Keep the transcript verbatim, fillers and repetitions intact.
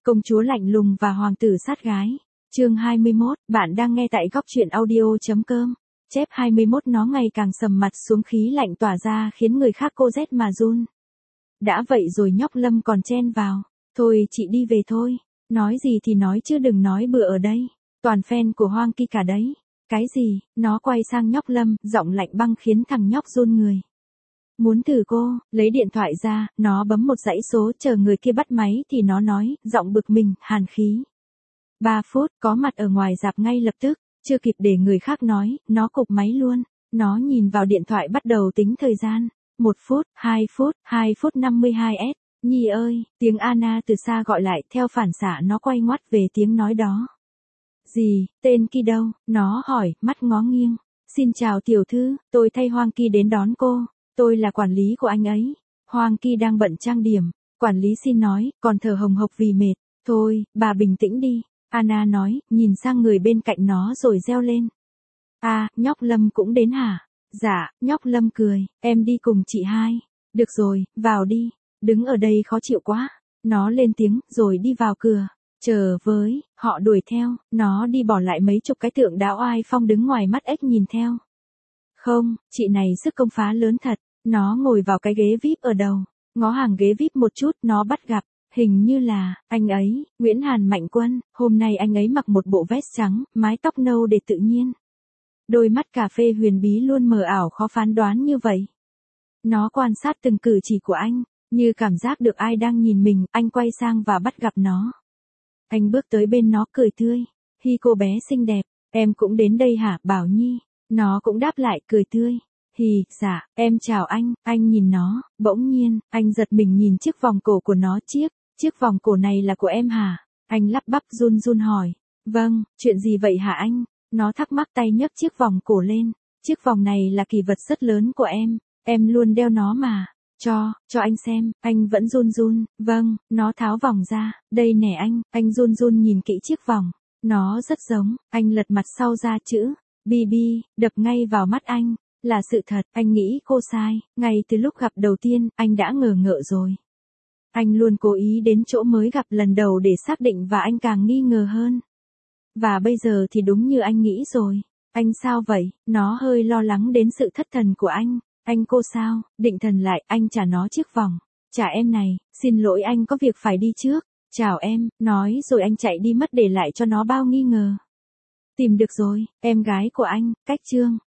Công chúa lạnh lùng và hoàng tử sát gái. Chương hai mươi mốt, bạn đang nghe tại góc truyện audio chấm com. Chép hai mươi mốt nó ngày càng sầm mặt xuống, khí lạnh tỏa ra khiến người khác cô rét mà run. Đã vậy rồi nhóc Lâm còn chen vào. Thôi chị đi về thôi. Nói gì thì nói chứ đừng nói bừa ở đây. Toàn fan của Hoang Ki cả đấy. Cái gì? Nó quay sang nhóc Lâm, giọng lạnh băng khiến thằng nhóc run người. Muốn thử cô, lấy điện thoại ra, nó bấm một dãy số, chờ người kia bắt máy thì nó nói, giọng bực mình, hàn khí. Ba phút, có mặt ở ngoài rạp ngay lập tức, chưa kịp để người khác nói, nó cụp máy luôn. Nó nhìn vào điện thoại bắt đầu tính thời gian. Một phút, hai phút, hai phút năm mươi hai s. Nhi ơi, tiếng Anna từ xa gọi lại, theo phản xạ nó quay ngoắt về tiếng nói đó. Gì, tên Ki đâu? Nó hỏi, mắt ngó nghiêng. Xin chào tiểu thư, tôi thay Hoang Ki đến đón cô. Tôi là quản lý của anh ấy. Hoang Ki đang bận trang điểm. Quản lý xin nói, còn thở hồng hộc vì mệt. Thôi, bà bình tĩnh đi. Anna nói, nhìn sang người bên cạnh nó rồi reo lên. À, nhóc Lâm cũng đến hả? Dạ, nhóc Lâm cười, em đi cùng chị hai. Được rồi, vào đi. Đứng ở đây khó chịu quá. Nó lên tiếng, rồi đi vào cửa. Chờ với, họ đuổi theo, nó đi bỏ lại mấy chục cái tượng đá oai phong đứng ngoài mắt ếch nhìn theo. Không, chị này sức công phá lớn thật. Nó ngồi vào cái ghế vi ai pi ở đầu, ngó hàng ghế vi ai pi một chút, nó bắt gặp, hình như là, anh ấy, Nguyễn Hàn Mạnh Quân, hôm nay anh ấy mặc một bộ vest trắng, mái tóc nâu để tự nhiên. Đôi mắt cà phê huyền bí luôn mờ ảo khó phán đoán như vậy. Nó quan sát từng cử chỉ của anh, như cảm giác được ai đang nhìn mình, anh quay sang và bắt gặp nó. Anh bước tới bên nó cười tươi, hi cô bé xinh đẹp, em cũng đến đây hả, Bảo Nhi? Nó cũng đáp lại cười tươi. Hì, dạ, em chào anh, anh nhìn nó, bỗng nhiên, anh giật mình nhìn chiếc vòng cổ của nó, chiếc, chiếc vòng cổ này là của em hả? Anh lắp bắp run run hỏi, vâng, chuyện gì vậy hả anh? Nó thắc mắc tay nhấc chiếc vòng cổ lên, chiếc vòng này là kỷ vật rất lớn của em, em luôn đeo nó mà, cho, cho anh xem, anh vẫn run run, vâng, nó tháo vòng ra, đây nè anh, anh run run nhìn kỹ chiếc vòng, nó rất giống, anh lật mặt sau ra chữ, bi bi, đập ngay vào mắt anh. Là sự thật, anh nghĩ cô sai, ngay từ lúc gặp đầu tiên, anh đã ngờ ngợ rồi. Anh luôn cố ý đến chỗ mới gặp lần đầu để xác định và anh càng nghi ngờ hơn. Và bây giờ thì đúng như anh nghĩ rồi. Anh sao vậy? Nó hơi lo lắng đến sự thất thần của anh. Anh cô sao? Định thần lại, anh trả nó chiếc vòng. Trả em này, xin lỗi anh có việc phải đi trước. Chào em, nói rồi anh chạy đi mất để lại cho nó bao nghi ngờ. Tìm được rồi, em gái của anh, Cách Trương.